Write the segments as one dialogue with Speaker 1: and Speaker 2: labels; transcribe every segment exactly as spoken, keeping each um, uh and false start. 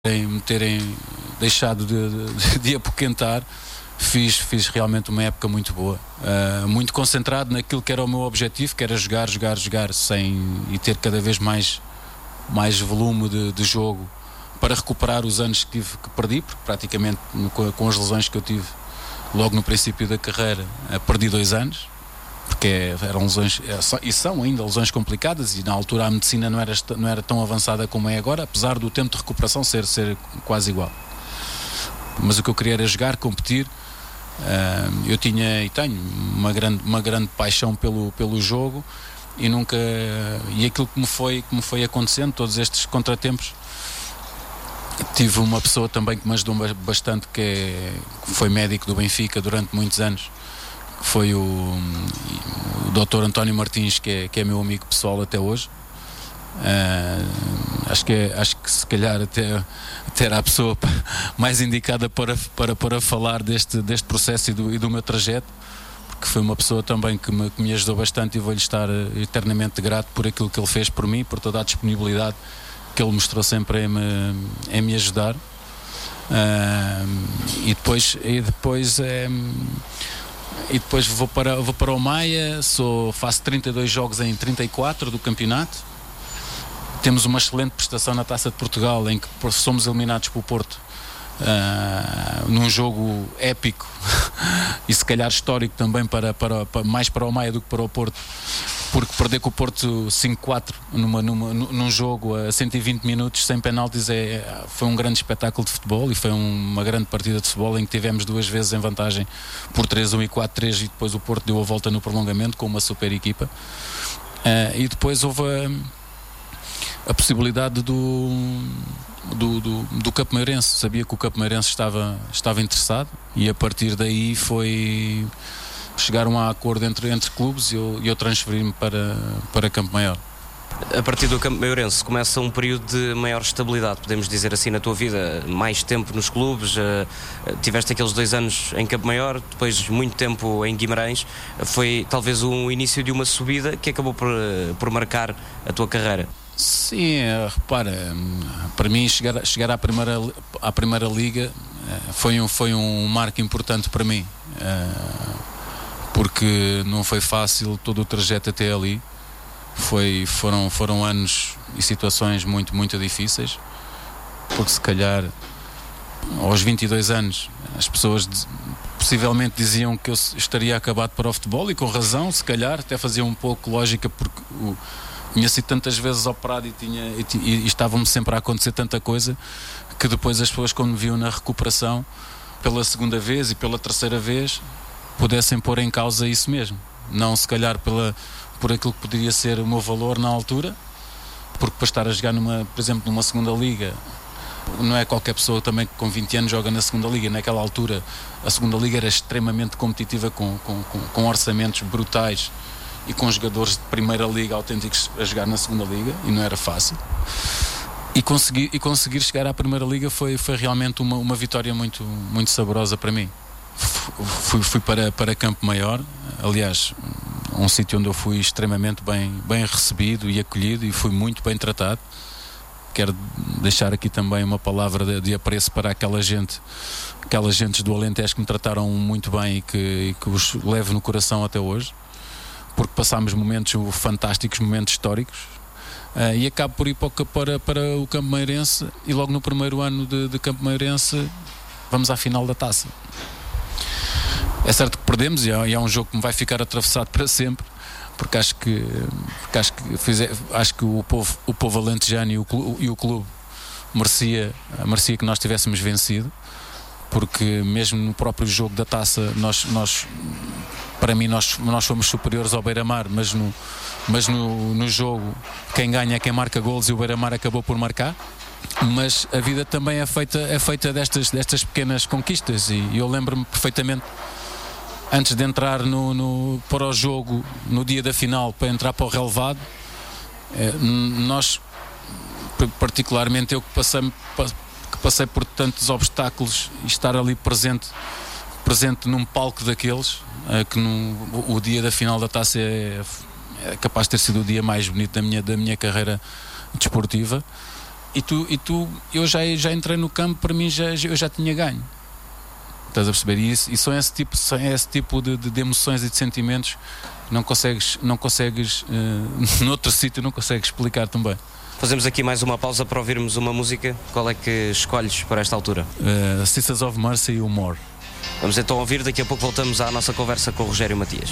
Speaker 1: me terem deixado de, de, de apoquentar, fiz, fiz realmente uma época muito boa, uh, muito concentrado naquilo que era o meu objetivo, que era jogar, jogar, jogar sem, e ter cada vez mais, mais volume de, de jogo para recuperar os anos que, tive, que perdi, porque praticamente com, com as lesões que eu tive logo no princípio da carreira, uh, perdi dois anos, porque eram lesões, e são ainda lesões complicadas, e na altura a medicina não era, não era tão avançada como é agora, apesar do tempo de recuperação ser, ser quase igual. Mas o que eu queria era jogar, competir. Uh, eu tinha e tenho uma grande, uma grande paixão pelo, pelo jogo, e nunca, e aquilo que me foi, que me foi acontecendo, todos estes contratempos, tive uma pessoa também que me ajudou bastante, que, é, que foi médico do Benfica durante muitos anos, que foi o, o doutor António Martins, que é, que é meu amigo pessoal até hoje. Uh, acho, que é, acho que se calhar até, até era a pessoa mais indicada para, para, para falar deste, deste processo e do, e do meu trajeto, porque foi uma pessoa também que me, que me ajudou bastante, e vou-lhe estar eternamente grato por aquilo que ele fez por mim, por toda a disponibilidade que ele mostrou sempre em me, em me ajudar. Uh, e depois, e depois é, E depois vou para, vou para o Maia, sou, faço trinta e dois jogos em trinta e quatro do campeonato. Temos uma excelente prestação na Taça de Portugal, em que somos eliminados pelo Porto, uh, num jogo épico e se calhar histórico também, para, para, para, mais para o Maia do que para o Porto, porque perder com o Porto cinco quatro numa, numa, num jogo a cento e vinte minutos sem penaltis é, foi um grande espetáculo de futebol, e foi um, uma grande partida de futebol em que tivemos duas vezes em vantagem por três um e quatro três, e depois o Porto deu a volta no prolongamento com uma super equipa. Uh, e depois houve a, a possibilidade do, do, do, do Campo Mairense. Sabia que o Campo Mairense estava, estava interessado, e a partir daí foi... chegaram a acordo entre, entre clubes, e eu, eu transferi-me para, para Campo Maior.
Speaker 2: A partir do Campo Maiorense começa um período de maior estabilidade, podemos dizer assim, na tua vida, mais tempo nos clubes, uh, tiveste aqueles dois anos em Campo Maior, depois muito tempo em Guimarães. Foi talvez o início de uma subida que acabou por, por marcar a tua carreira.
Speaker 1: Sim, repara, para mim chegar, chegar à, primeira, à Primeira Liga foi um, foi um marco importante para mim, porque não foi fácil todo o trajeto até ali. Foi, foram, foram anos e situações muito, muito difíceis, porque se calhar aos vinte e dois anos as pessoas possivelmente diziam que eu estaria acabado para o futebol, e com razão, se calhar até fazia um pouco lógica, porque o, tinha sido tantas vezes operado e, tinha, e, e estava-me sempre a acontecer tanta coisa, que depois as pessoas, quando me viam na recuperação pela segunda vez e pela terceira vez, pudessem pôr em causa isso mesmo, não se calhar pela, por aquilo que poderia ser o meu valor na altura, porque para estar a jogar numa, por exemplo, numa segunda liga, não é qualquer pessoa também que com vinte anos joga na segunda liga. Naquela altura a segunda liga era extremamente competitiva, com, com, com, com orçamentos brutais e com jogadores de primeira liga autênticos a jogar na segunda liga, e não era fácil. E conseguir, e conseguir chegar à Primeira Liga foi, foi realmente uma, uma vitória muito, muito saborosa para mim. Fui, fui para, para Campo Maior, aliás, um sítio onde eu fui extremamente bem, bem recebido e acolhido, e fui muito bem tratado. Quero deixar aqui também uma palavra de, de apreço para aquela gente, aquelas gentes do Alentejo que me trataram muito bem, e que, e que os levo no coração até hoje, porque passámos momentos fantásticos, momentos históricos. Uh, e acabo por ir para, para, para o Campo Mairense, e logo no primeiro ano de, de Campo Mairense vamos à final da taça. É certo que perdemos, e é, e é um jogo que me vai ficar atravessado para sempre, porque acho que, porque acho que, fiz, acho que o, povo, o povo alentejano e o clube, e o clube merecia, merecia que nós tivéssemos vencido, porque mesmo no próprio jogo da taça, nós, nós, para mim nós, nós fomos superiores ao Beira-Mar, mas, no, mas no, no jogo quem ganha é quem marca golos, e o Beira-Mar acabou por marcar. Mas a vida também é feita, é feita destas, destas pequenas conquistas, e eu lembro-me perfeitamente, antes de entrar no, no, para o jogo, no dia da final, para entrar para o relevado, é, nós, particularmente eu que passei, que passei por tantos obstáculos, e estar ali presente, presente num palco daqueles, é, que no, o, o dia da final da taça é, é capaz de ter sido o dia mais bonito da minha, da minha carreira desportiva. e tu, e tu eu já, já entrei no campo, para mim já, eu já tinha ganho. Estás a perceber? E, isso, e são esse tipo, são esse tipo de, de, de emoções e de sentimentos que não consegues, não consegues uh, noutro sítio, não consegues explicar também.
Speaker 2: Fazemos aqui mais uma pausa para ouvirmos uma música. Qual é que escolhes para esta altura?
Speaker 1: Uh, Sisters of Mercy e o More.
Speaker 2: Vamos então ouvir, daqui a pouco voltamos à nossa conversa com o Rogério Matias.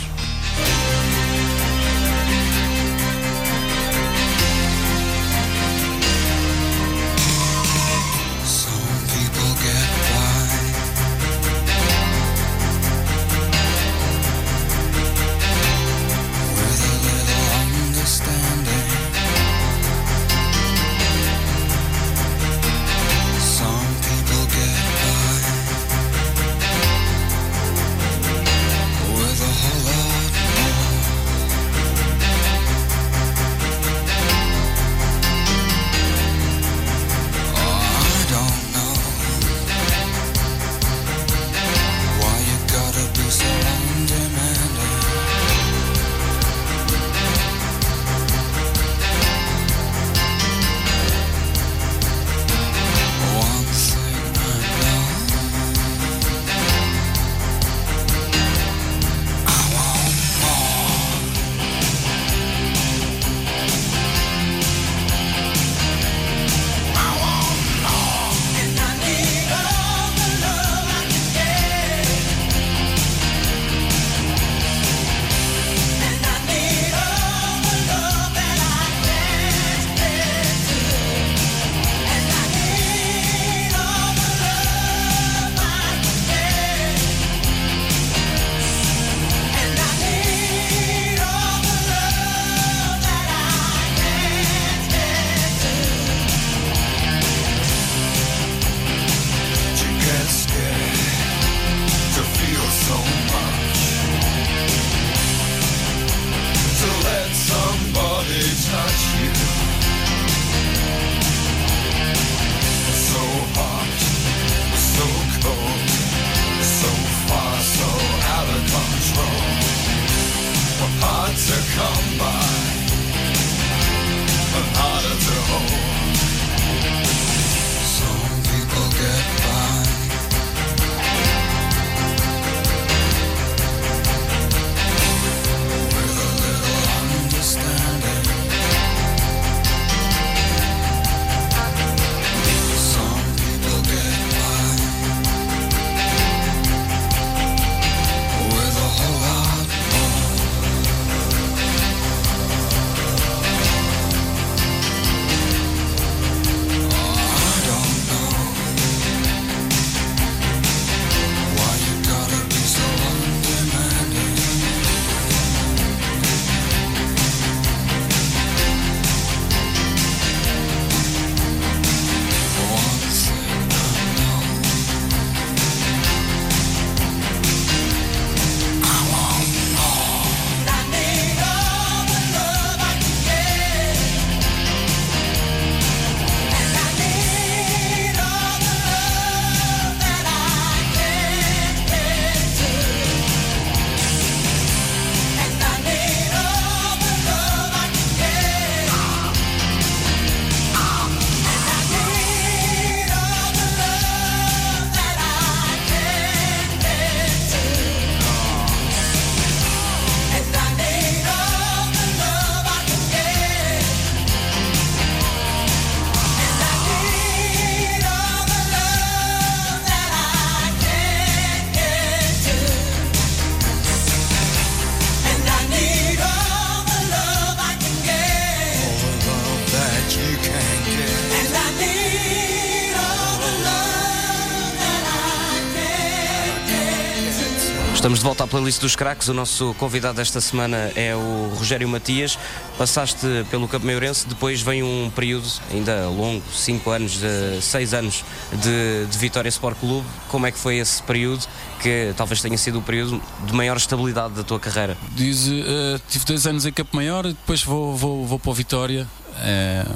Speaker 2: Estamos de volta à playlist dos craques. O nosso convidado desta semana é o Rogério Matias. Passaste pelo Campo Maiorense, depois vem um período ainda longo, cinco anos, seis anos de, de Vitória Sport Clube. Como é que foi esse período, que talvez tenha sido o período de maior estabilidade da tua carreira?
Speaker 1: Diz, uh, tive dois anos em Campo Maior, depois vou, vou, vou para o Vitória. Uh,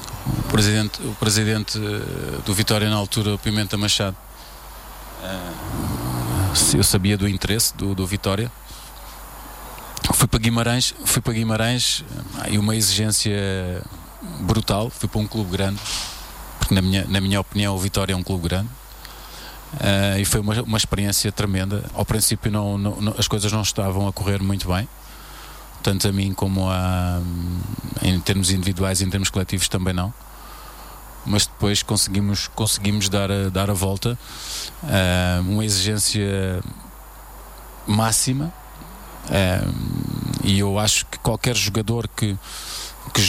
Speaker 1: o presidente, o presidente do Vitória na altura, o Pimenta Machado, uh, eu sabia do interesse do, do Vitória. Fui para Guimarães, fui para Guimarães e uma exigência brutal. Fui para um clube grande, porque na minha, na minha opinião o Vitória é um clube grande. Uh, e foi uma, uma experiência tremenda. Ao princípio não, não, não, as coisas não estavam a correr muito bem, tanto a mim como a, em termos individuais e em termos coletivos também não, mas depois conseguimos, conseguimos dar, a, dar a volta. Uh, uma exigência máxima, uh, e eu acho que qualquer jogador que